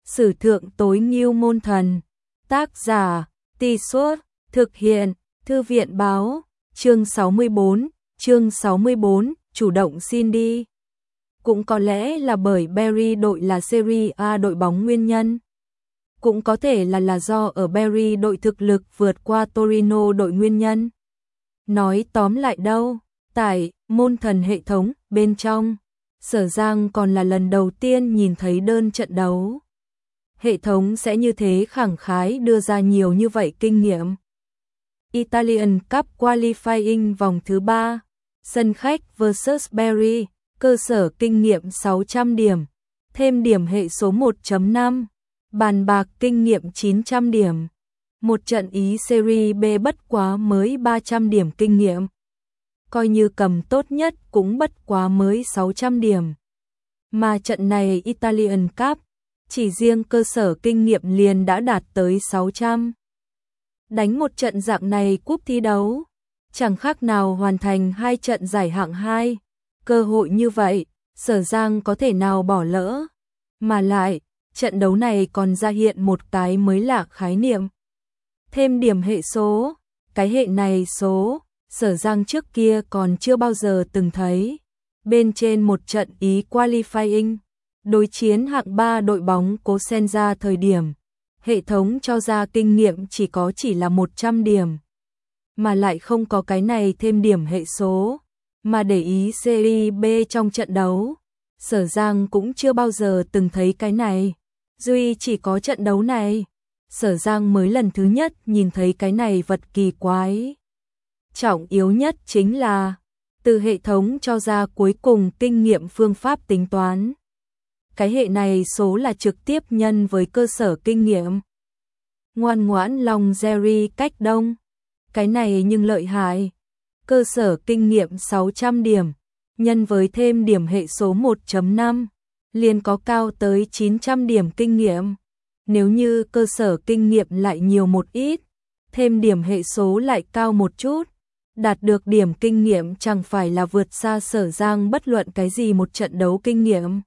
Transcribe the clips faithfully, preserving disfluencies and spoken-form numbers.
Sử thượng tối ngưu môn thần. Tác giả, Tì Suốt, thực hiện, Thư viện báo, chương sáu mươi bốn, chương sáu mươi bốn, chủ động xin đi. Cũng có lẽ là bởi Barry đội là Serie A đội bóng nguyên nhân. Cũng có thể là là do ở Barry đội thực lực vượt qua Torino đội nguyên nhân. Nói tóm lại đâu, tại môn thần hệ thống bên trong, Sở Giang còn là lần đầu tiên nhìn thấy đơn trận đấu. Hệ thống sẽ như thế khẳng khái đưa ra nhiều như vậy kinh nghiệm. Italian Cup Qualifying vòng thứ ba, sân khách versus Barry, cơ sở kinh nghiệm sáu trăm điểm, thêm điểm hệ số một chấm năm, bàn bạc kinh nghiệm chín trăm điểm. Một trận Ý Serie B bất quá mới ba trăm điểm kinh nghiệm. Coi như cầm tốt nhất cũng bất quá mới sáu trăm điểm. Mà trận này Italian Cup, chỉ riêng cơ sở kinh nghiệm liền đã đạt tới sáu trăm. Đánh một trận dạng này cúp thi đấu, chẳng khác nào hoàn thành hai trận giải hạng hai. Cơ hội như vậy, Sở Giang có thể nào bỏ lỡ. Mà lại, trận đấu này còn ra hiện một cái mới lạ khái niệm. Thêm điểm hệ số, cái hệ này số, Sở Giang trước kia còn chưa bao giờ từng thấy. Bên trên một trận Ý qualifying, đối chiến hạng ba đội bóng Cosenza thời điểm, hệ thống cho ra kinh nghiệm chỉ có chỉ là một trăm điểm. Mà lại không có cái này thêm điểm hệ số, mà để ý Serie B trong trận đấu. Sở Giang cũng chưa bao giờ từng thấy cái này. Duy chỉ có trận đấu này, Sở Giang mới lần thứ nhất nhìn thấy cái này vật kỳ quái. Trọng yếu nhất chính là, từ hệ thống cho ra cuối cùng kinh nghiệm phương pháp tính toán. Cái hệ này số là trực tiếp nhân với cơ sở kinh nghiệm. Ngoan ngoãn lòng Jerry cách đông. Cái này nhưng lợi hại. Cơ sở kinh nghiệm sáu trăm điểm, nhân với thêm điểm hệ số một chấm năm, liền có cao tới chín trăm điểm kinh nghiệm. Nếu như cơ sở kinh nghiệm lại nhiều một ít, thêm điểm hệ số lại cao một chút, đạt được điểm kinh nghiệm chẳng phải là vượt xa Sở Giang bất luận cái gì một trận đấu kinh nghiệm.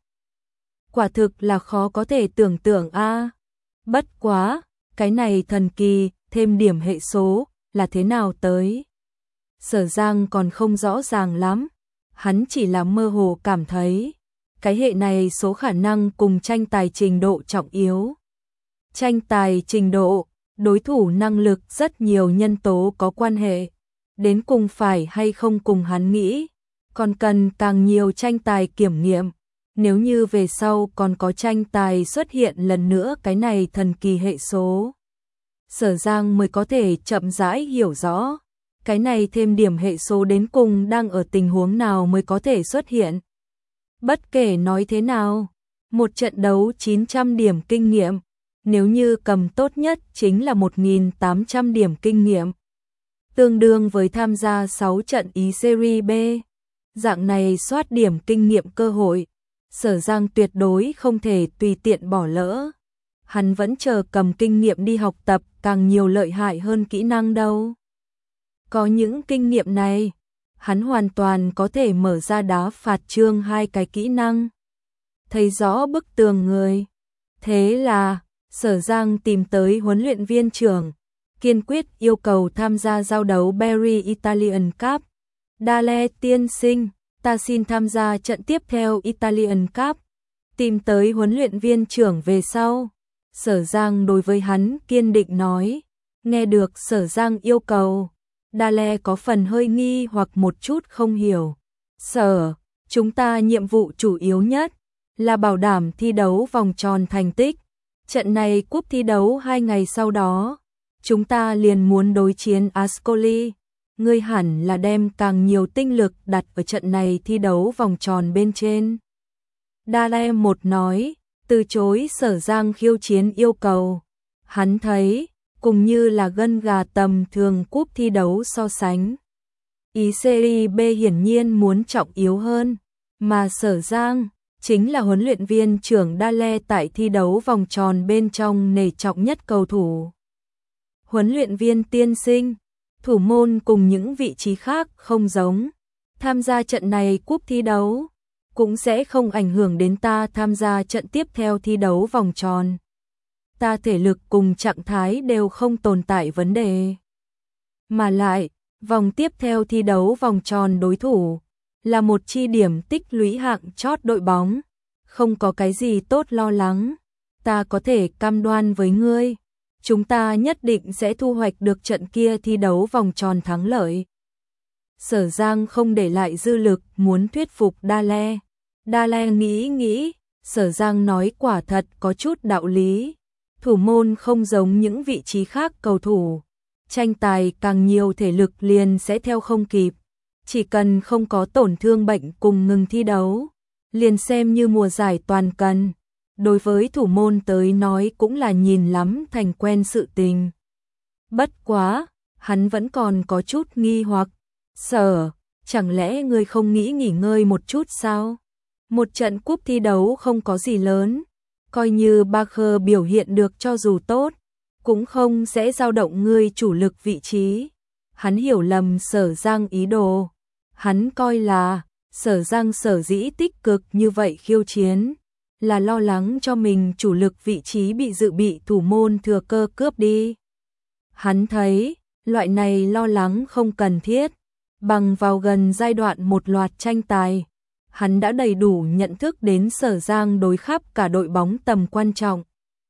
Quả thực là khó có thể tưởng tượng a. À. Bất quá, cái này thần kỳ, thêm điểm hệ số, là thế nào tới? Sở Giang còn không rõ ràng lắm, hắn chỉ là mơ hồ cảm thấy, cái hệ này số khả năng cùng tranh tài trình độ trọng yếu. Tranh tài trình độ, đối thủ năng lực rất nhiều nhân tố có quan hệ, đến cùng phải hay không cùng hắn nghĩ, còn cần càng nhiều tranh tài kiểm nghiệm. Nếu như về sau còn có tranh tài xuất hiện lần nữa cái này thần kỳ hệ số, Sở Giang mới có thể chậm rãi hiểu rõ, cái này thêm điểm hệ số đến cùng đang ở tình huống nào mới có thể xuất hiện. Bất kể nói thế nào, một trận đấu chín trăm điểm kinh nghiệm, nếu như cầm tốt nhất chính là một nghìn tám trăm điểm kinh nghiệm, tương đương với tham gia sáu trận Ý Serie B. Dạng này soát điểm kinh nghiệm cơ hội, Sở Giang tuyệt đối không thể tùy tiện bỏ lỡ. Hắn vẫn chờ cầm kinh nghiệm đi học tập càng nhiều lợi hại hơn kỹ năng đâu. Có những kinh nghiệm này, hắn hoàn toàn có thể mở ra đá phạt chương hai cái kỹ năng. Thấy rõ bức tường người. Thế là, Sở Giang tìm tới huấn luyện viên trưởng, kiên quyết yêu cầu tham gia giao đấu Barry Italian Cup. Dale tiên sinh, ta xin tham gia trận tiếp theo Italian Cup. Tìm tới huấn luyện viên trưởng về sau, Sở Giang đối với hắn kiên định nói. Nghe được Sở Giang yêu cầu, Dale có phần hơi nghi hoặc một chút không hiểu. Sở, chúng ta nhiệm vụ chủ yếu nhất là bảo đảm thi đấu vòng tròn thành tích. Trận này cúp thi đấu hai ngày sau đó, chúng ta liền muốn đối chiến Ascoli. Ngươi hẳn là đem càng nhiều tinh lực đặt ở trận này thi đấu vòng tròn bên trên. Dale một nói, từ chối Sở Giang khiêu chiến yêu cầu. Hắn thấy, cùng như là gân gà tầm thường cúp thi đấu so sánh. Ý Serie B hiển nhiên muốn trọng yếu hơn, mà Sở Giang chính là huấn luyện viên trưởng Dale tại thi đấu vòng tròn bên trong nể trọng nhất cầu thủ. Huấn luyện viên tiên sinh, thủ môn cùng những vị trí khác không giống. Tham gia trận này cúp thi đấu, cũng sẽ không ảnh hưởng đến ta tham gia trận tiếp theo thi đấu vòng tròn. ta thể lực cùng trạng thái đều không tồn tại vấn đề. Mà lại, vòng tiếp theo thi đấu vòng tròn đối thủ là một chi điểm tích lũy hạng chót đội bóng, không có cái gì tốt lo lắng, ta có thể cam đoan với ngươi, chúng ta nhất định sẽ thu hoạch được trận kia thi đấu vòng tròn thắng lợi. Sở Giang không để lại dư lực muốn thuyết phục Đa Le. Đa Le nghĩ nghĩ, Sở Giang nói quả thật có chút đạo lý. Thủ môn không giống những vị trí khác cầu thủ. Tranh tài càng nhiều thể lực liền sẽ theo không kịp. Chỉ cần không có tổn thương bệnh cùng ngừng thi đấu, liền xem như mùa giải toàn cần. Đối với thủ môn tới nói cũng là nhìn lắm thành quen sự tình. Bất quá, hắn vẫn còn có chút nghi hoặc. Sở, chẳng lẽ ngươi không nghĩ nghỉ ngơi một chút sao? Một trận cúp thi đấu không có gì lớn, coi như Barker biểu hiện được cho dù tốt, cũng không sẽ dao động ngươi chủ lực vị trí. Hắn hiểu lầm Sở Giang ý đồ. Hắn coi là, Sở Giang sở dĩ tích cực như vậy khiêu chiến, là lo lắng cho mình chủ lực vị trí bị dự bị thủ môn thừa cơ cướp đi. Hắn thấy, loại này lo lắng không cần thiết. Bằng vào gần giai đoạn một loạt tranh tài, hắn đã đầy đủ nhận thức đến Sở Giang đối khắp cả đội bóng tầm quan trọng.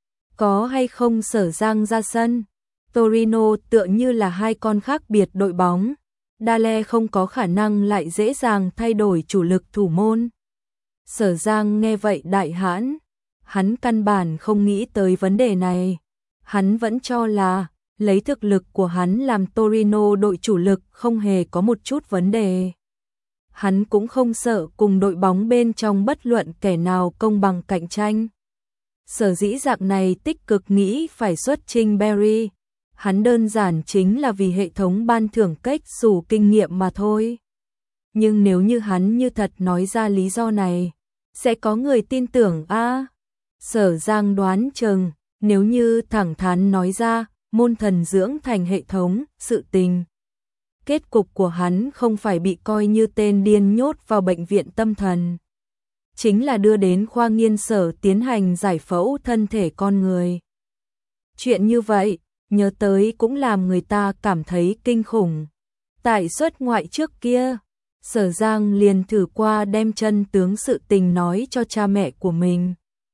Có hay không Sở Giang ra sân, Torino tựa như là hai con khác biệt đội bóng. Đa Le không có khả năng lại dễ dàng thay đổi chủ lực thủ môn. Sở Giang nghe vậy đại hãn, hắn căn bản không nghĩ tới vấn đề này. Hắn vẫn cho là, lấy thực lực của hắn làm Torino đội chủ lực không hề có một chút vấn đề. Hắn cũng không sợ cùng đội bóng bên trong bất luận kẻ nào công bằng cạnh tranh. Sở dĩ dạng này tích cực nghĩ phải xuất trình Barry, hắn đơn giản chính là vì hệ thống ban thưởng cách xù kinh nghiệm mà thôi. Nhưng nếu như hắn như thật nói ra lý do này, sẽ có người tin tưởng a. À, Sở Giang đoán chừng, nếu như thẳng thắn nói ra, môn thần dưỡng thành hệ thống, sự tình. Kết cục của hắn không phải bị coi như tên điên nhốt vào bệnh viện tâm thần. Chính là đưa đến khoa nghiên sở tiến hành giải phẫu thân thể con người. Chuyện như vậy, nhớ tới cũng làm người ta cảm thấy kinh khủng. Tại xuất ngoại trước kia, Sở Giang liền thử qua đem chân tướng sự tình nói cho cha mẹ của mình.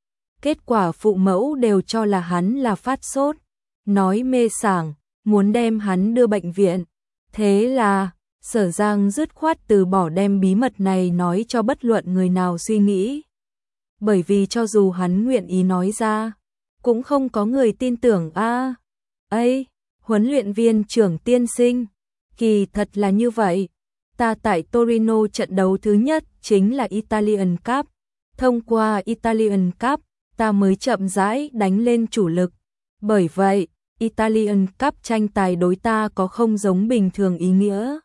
Kết quả phụ mẫu đều cho là hắn là phát sốt, nói mê sảng, muốn đem hắn đưa bệnh viện. Thế là, Sở Giang dứt khoát từ bỏ đem bí mật này nói cho bất luận người nào suy nghĩ. Bởi vì cho dù hắn nguyện ý nói ra, cũng không có người tin tưởng a. À, ấy, huấn luyện viên trưởng tiên sinh, kỳ thật là như vậy. Ta tại Torino trận đấu thứ nhất chính là Italian Cup. Thông qua Italian Cup, ta mới chậm rãi đánh lên chủ lực. Bởi vậy, Italian Cup tranh tài đối ta có không giống bình thường ý nghĩa.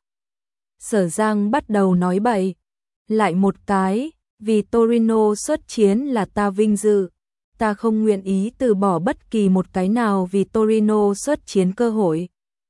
Sở Giang bắt đầu nói bậy. Lại một cái, vì Torino xuất chiến là ta vinh dự. Ta không nguyện ý từ bỏ bất kỳ một cái nào vì Torino xuất chiến cơ hội.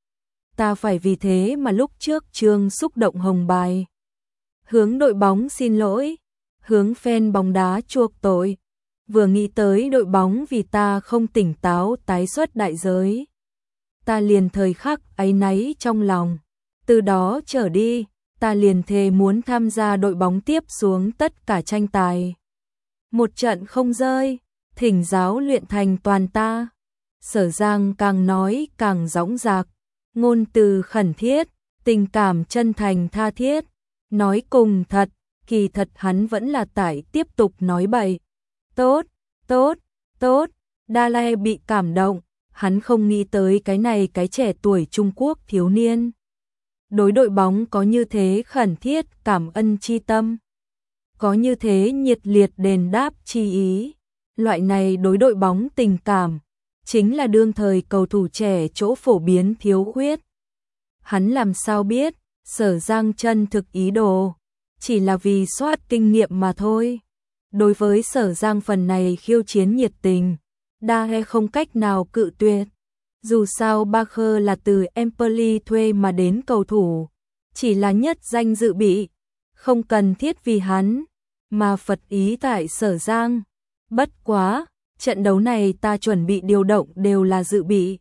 Ta phải vì thế mà lúc trước Trương xúc động hồng bài. Hướng đội bóng xin lỗi, hướng fan bóng đá chuộc tội. Vừa nghĩ tới đội bóng vì ta không tỉnh táo tái xuất đại giới, ta liền thời khắc áy náy trong lòng. Từ đó trở đi, ta liền thề muốn tham gia đội bóng tiếp xuống tất cả tranh tài. Một trận không rơi, thỉnh giáo luyện thành toàn ta. Sở Giang càng nói càng dõng dạc, ngôn từ khẩn thiết, tình cảm chân thành tha thiết. Nói cùng thật, kỳ thật hắn vẫn là tại tiếp tục nói bậy. Tốt, tốt, tốt, Đa Le bị cảm động, hắn không nghĩ tới cái này cái trẻ tuổi Trung Quốc thiếu niên. Đối đội bóng có như thế khẩn thiết cảm ân chi tâm, có như thế nhiệt liệt đền đáp chi ý. Loại này đối đội bóng tình cảm, chính là đương thời cầu thủ trẻ chỗ phổ biến thiếu khuyết. Hắn làm sao biết, Sở Giang chân thực ý đồ, chỉ là vì soát kinh nghiệm mà thôi. Đối với Sở Giang phần này khiêu chiến nhiệt tình, Đa Le không cách nào cự tuyệt. Dù sao Barker là từ Empoli thuê mà đến cầu thủ, chỉ là nhất danh dự bị, không cần thiết vì hắn, mà phật ý tại Sở Giang. Bất quá, Trận đấu này ta chuẩn bị điều động đều là dự bị.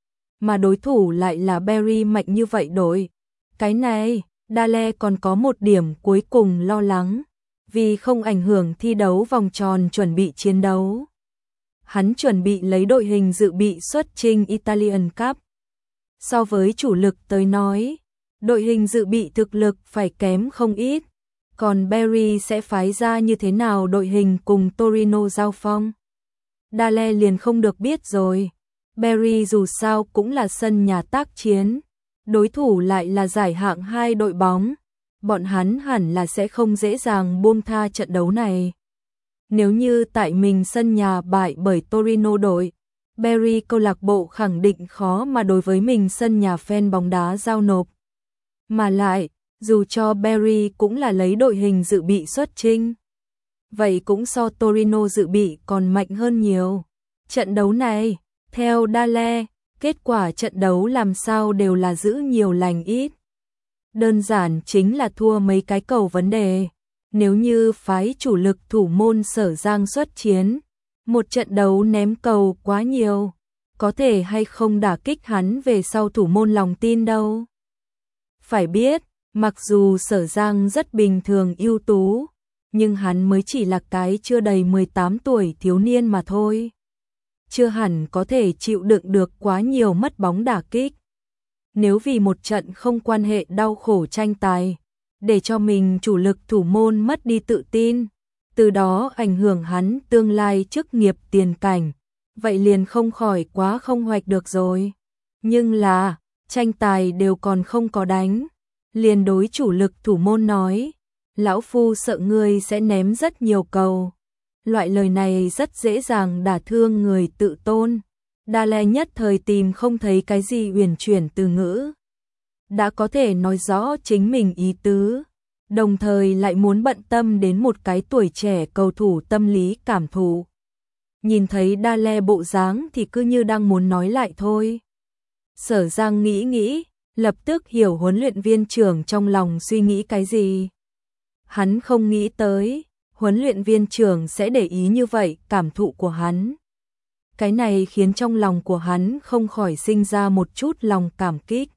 Mà đối thủ lại là Barry mạnh như vậy đội. Cái này, Dale còn có một điểm cuối cùng lo lắng. Vì không ảnh hưởng thi đấu vòng tròn chuẩn bị chiến đấu. Hắn chuẩn bị lấy đội hình dự bị xuất chinh Italian Cup. So với chủ lực tới nói, đội hình dự bị thực lực phải kém không ít. Còn Barry sẽ phái ra như thế nào đội hình cùng Torino giao phong? Dale liền không được biết rồi. Barry dù sao cũng là sân nhà tác chiến. Đối thủ lại là giải hạng hai đội bóng. Bọn hắn hẳn là sẽ không dễ dàng buông tha trận đấu này. Nếu như tại mình sân nhà bại bởi Torino đội, Barry câu lạc bộ khẳng định khó mà đối với mình sân nhà fan bóng đá giao nộp. Mà lại, dù cho Barry cũng là lấy đội hình dự bị xuất chinh, vậy cũng so Torino dự bị còn mạnh hơn nhiều. Trận đấu này, theo Dale, kết quả trận đấu làm sao đều là giữ nhiều lành ít. Đơn giản chính là thua mấy cái cầu vấn đề. Nếu như phái chủ lực thủ môn Sở Giang xuất chiến, một trận đấu ném cầu quá nhiều, có thể hay không đả kích hắn về sau thủ môn lòng tin đâu. Phải biết, mặc dù Sở Giang rất bình thường ưu tú, nhưng hắn mới chỉ là cái chưa đầy mười tám tuổi thiếu niên mà thôi. Chưa hẳn có thể chịu đựng được quá nhiều mất bóng đả kích. Nếu vì một trận không quan hệ đau khổ tranh tài, để cho mình chủ lực thủ môn mất đi tự tin, từ đó ảnh hưởng hắn tương lai chức nghiệp tiền cảnh, vậy liền không khỏi quá không hoạch được rồi. Nhưng là, tranh tài đều còn không có đánh, liền đối chủ lực thủ môn nói, lão phu sợ ngươi sẽ ném rất nhiều cầu. Loại lời này rất dễ dàng đả thương người tự tôn. Dale nhất thời tìm không thấy cái gì uyển chuyển từ ngữ. Đã có thể nói rõ chính mình ý tứ, đồng thời lại muốn bận tâm đến một cái tuổi trẻ cầu thủ tâm lý cảm thụ. Nhìn thấy Dale bộ dáng thì cứ như đang muốn nói lại thôi. Sở Giang nghĩ nghĩ, lập tức hiểu huấn luyện viên trưởng trong lòng suy nghĩ cái gì. Hắn không nghĩ tới, huấn luyện viên trưởng sẽ để ý như vậy cảm thụ của hắn. Cái này khiến trong lòng của hắn không khỏi sinh ra một chút lòng cảm kích.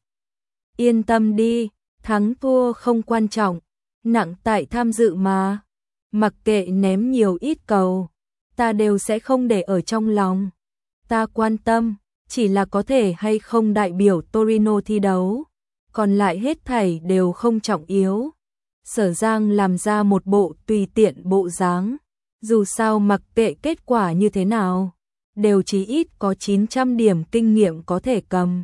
Yên tâm đi, thắng thua không quan trọng, nặng tại tham dự mà. Mặc kệ ném nhiều ít cầu, ta đều sẽ không để ở trong lòng. Ta quan tâm, chỉ là có thể hay không đại biểu Torino thi đấu, còn lại hết thảy đều không trọng yếu. Sở Giang làm ra một bộ tùy tiện bộ dáng, dù sao mặc kệ kết quả như thế nào, đều chí ít có chín trăm điểm kinh nghiệm có thể cầm.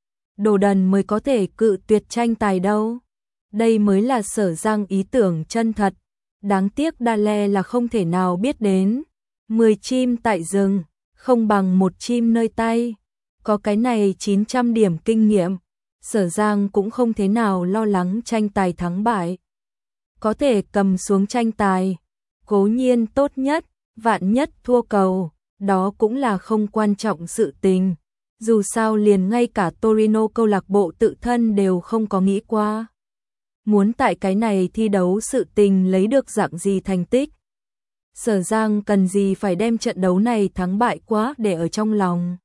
Đồ đần mới có thể cự tuyệt tranh tài đâu. Đây mới là Sở Giang ý tưởng chân thật. Đáng tiếc Dale là không thể nào biết đến. Mười chim tại rừng, không bằng một chim nơi tay. Có cái này chín trăm điểm kinh nghiệm, Sở Giang cũng không thế nào lo lắng tranh tài thắng bại. Có thể cầm xuống tranh tài, cố nhiên tốt nhất, vạn nhất thua cầu, đó cũng là không quan trọng sự tình. Dù sao liền ngay cả Torino câu lạc bộ tự thân đều không có nghĩ qua. Muốn tại cái này thi đấu sự tình lấy được dạng gì thành tích. Sở Giang cần gì phải đem trận đấu này thắng bại quá để ở trong lòng.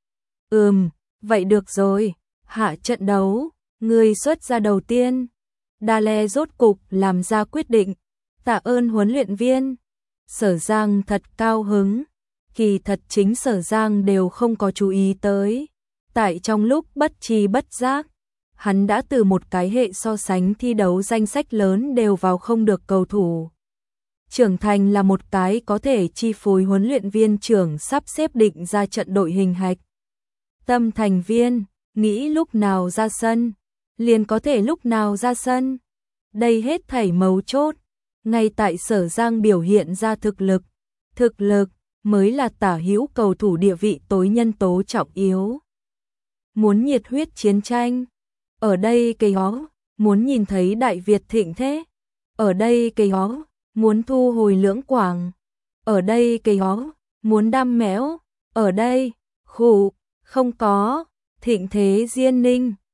Ừm, vậy được rồi, hạ trận đấu, người xuất ra đầu tiên. Dale rốt cục làm ra quyết định, tạ ơn huấn luyện viên. Sở Giang thật cao hứng, kỳ thật chính Sở Giang đều không có chú ý tới. Tại trong lúc bất tri bất giác, hắn đã từ một cái hệ so sánh thi đấu danh sách lớn đều vào không được cầu thủ. Trưởng thành là một cái có thể chi phối huấn luyện viên trưởng sắp xếp định ra trận đội hình hạch. Tâm thành viên, nghĩ lúc nào ra sân, liền có thể lúc nào ra sân. Đây hết thảy mấu chốt, ngay tại Sở Giang biểu hiện ra thực lực. Thực lực mới là tả hữu cầu thủ địa vị tối nhân tố trọng yếu. Muốn nhiệt huyết chiến tranh, ở đây cây hó, muốn nhìn thấy Đại Việt thịnh thế, ở đây cây hó, muốn thu hồi Lưỡng Quảng, ở đây cây hó, muốn đam mẽo, ở đây, khủ, không có, thịnh thế Diên Ninh,